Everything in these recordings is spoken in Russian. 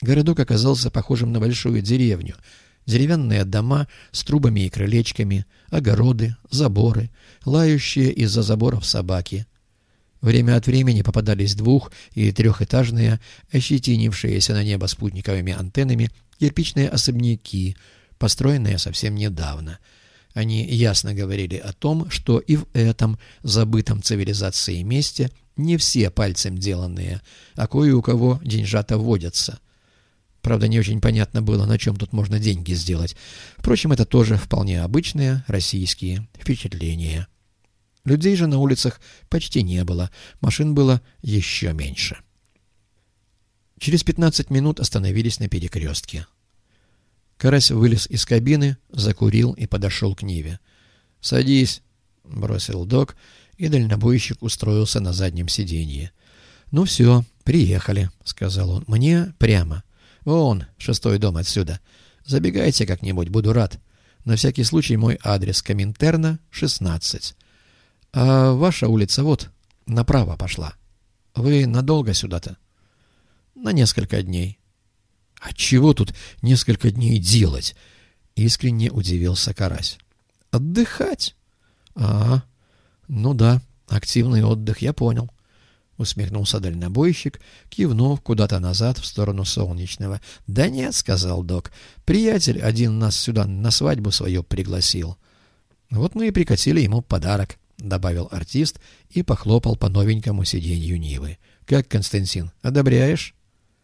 Городок оказался похожим на большую деревню. Деревянные дома с трубами и крылечками, огороды, заборы, лающие из-за заборов собаки. Время от времени попадались двух- и трехэтажные, ощетинившиеся на небо спутниковыми антеннами, кирпичные особняки, построенные совсем недавно. Они ясно говорили о том, что и в этом забытом цивилизацией месте не все пальцем деланные, а кое у кого деньжата водятся. Правда, не очень понятно было, на чем тут можно деньги сделать. Впрочем, это тоже вполне обычные российские впечатления. Людей же на улицах почти не было, машин было еще меньше. Через 15 минут остановились на перекрестке. Карась вылез из кабины, закурил и подошел к Ниве. «Садись», — бросил док, и дальнобойщик устроился на заднем сиденье. «Ну все, приехали», — сказал он. «Мне прямо. Вон, 6-й дом отсюда. Забегайте как-нибудь, буду рад. На всякий случай мой адрес: Коминтерна, 16. А ваша улица вот, направо пошла. Вы надолго сюда-то?» «На несколько дней». «А чего тут несколько дней делать?» — искренне удивился Карась. «Отдыхать». «А, ну да, активный отдых, я понял», — усмехнулся дальнобойщик, кивнув куда-то назад в сторону Солнечного. «Да нет», — сказал док, — «приятель один нас сюда на свадьбу свою пригласил. Вот мы и прикатили ему подарок», — добавил артист и похлопал по новенькому сиденью Нивы. «Как, Константин, одобряешь?»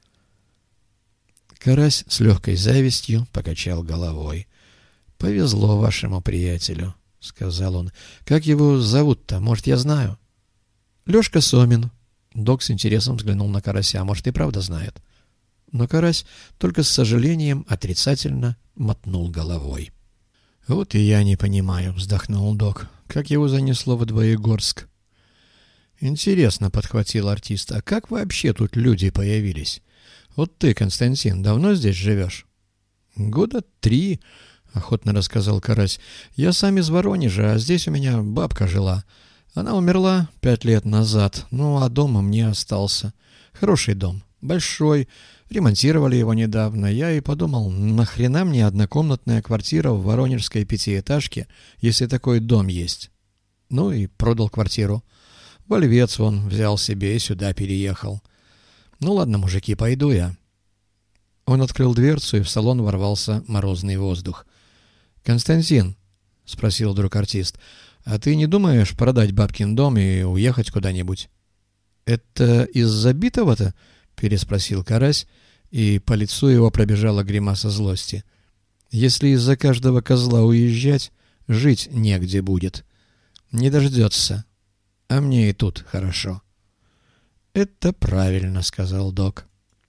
Карась с легкой завистью покачал головой. «Повезло вашему приятелю», — сказал он. «Как его зовут-то? Может, я знаю?» «Лешка Сомин». Док с интересом взглянул на Карася. «Может, и правда знает?» Но Карась только с сожалением отрицательно мотнул головой. «Вот и я не понимаю», — вздохнул док. «Как его занесло в Двоегорск?» «Интересно», — подхватил артист. «А как вообще тут люди появились? Вот ты, Константин, давно здесь живешь?» «Года 3», — охотно рассказал Карась. «Я сам из Воронежа, а здесь у меня бабка жила. Она умерла 5 лет назад, ну а дома мне остался. Хороший дом, большой, ремонтировали его недавно. Я и подумал, нахрена мне однокомнатная квартира в воронежской 5-этажке, если такой дом есть? Ну и продал квартиру. Во Львец вон взял себе и сюда переехал. Ну ладно, мужики, пойду я». Он открыл дверцу, и в салон ворвался морозный воздух. «Константин», — спросил вдруг артист, — «а ты не думаешь продать бабкин дом и уехать куда-нибудь?» «Это из-за битого-то?» — переспросил Карась, и по лицу его пробежала гримаса злости. «Если из-за каждого козла уезжать, жить негде будет. Не дождется. А мне и тут хорошо». «Это правильно», — сказал док.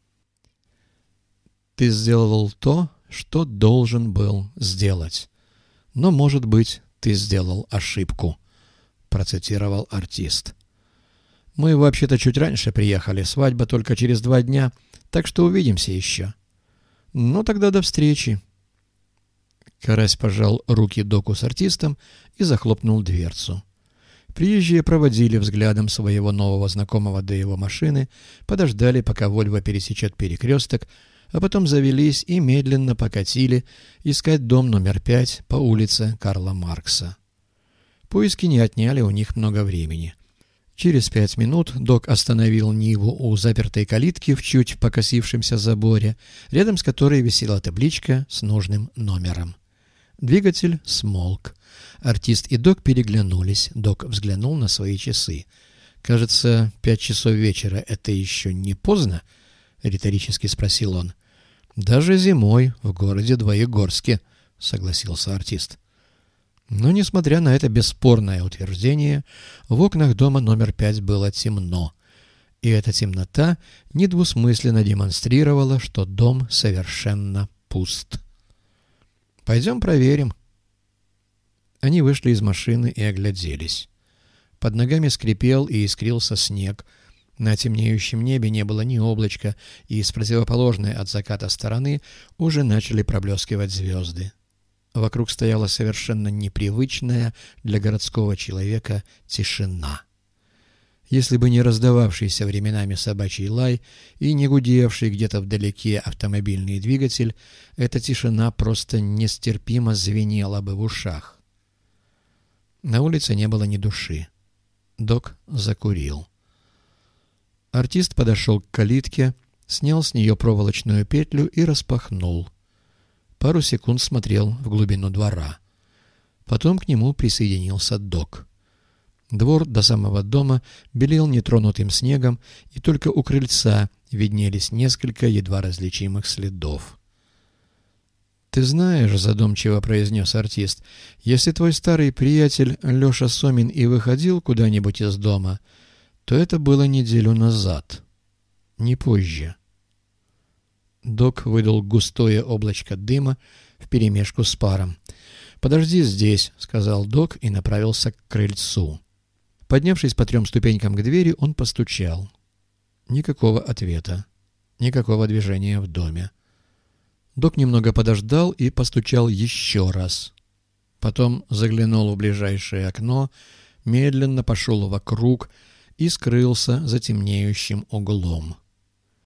«Ты сделал то, что должен был сделать. Но, может быть, ты сделал ошибку», — процитировал артист. «Мы вообще-то чуть раньше приехали, свадьба только через 2 дня, так что увидимся еще». «Ну, тогда до встречи». Карась пожал руки доку с артистом и захлопнул дверцу. Приезжие проводили взглядом своего нового знакомого до его машины, подождали, пока «Вольво» пересечет перекресток, а потом завелись и медленно покатили искать дом номер 5 по улице Карла Маркса. Поиски не отняли у них много времени. Через 5 минут док остановил Ниву у запертой калитки в чуть покосившемся заборе, рядом с которой висела табличка с нужным номером. Двигатель смолк. Артист и док переглянулись. Док взглянул на свои часы. «Кажется, 5 часов вечера — это еще не поздно?» — риторически спросил он. «Даже зимой в городе Двоегорске», — согласился артист. Но, несмотря на это бесспорное утверждение, в окнах дома номер 5 было темно. И эта темнота недвусмысленно демонстрировала, что дом совершенно пуст. «Пойдем проверим». Они вышли из машины и огляделись. Под ногами скрипел и искрился снег. На темнеющем небе не было ни облачка, и с противоположной от заката стороны уже начали проблескивать звезды. Вокруг стояла совершенно непривычная для городского человека тишина. Если бы не раздававшийся временами собачий лай и не гудевший где-то вдалеке автомобильный двигатель, эта тишина просто нестерпимо звенела бы в ушах. На улице не было ни души. Док закурил. Артист подошел к калитке, снял с нее проволочную петлю и распахнул. Пару секунд смотрел в глубину двора. Потом к нему присоединился Док. Двор до самого дома белел нетронутым снегом, и только у крыльца виднелись несколько едва различимых следов. «Ты знаешь, — задумчиво произнес артист, — если твой старый приятель Леша Сомин и выходил куда-нибудь из дома, то это было неделю назад, не позже». Док выдал густое облачко дыма вперемешку с паром. «Подожди здесь», — сказал Док и направился к крыльцу. Поднявшись по 3 ступенькам к двери, он постучал. Никакого ответа, никакого движения в доме. Док немного подождал и постучал еще раз. Потом заглянул в ближайшее окно, медленно пошел вокруг и скрылся за темнеющим углом.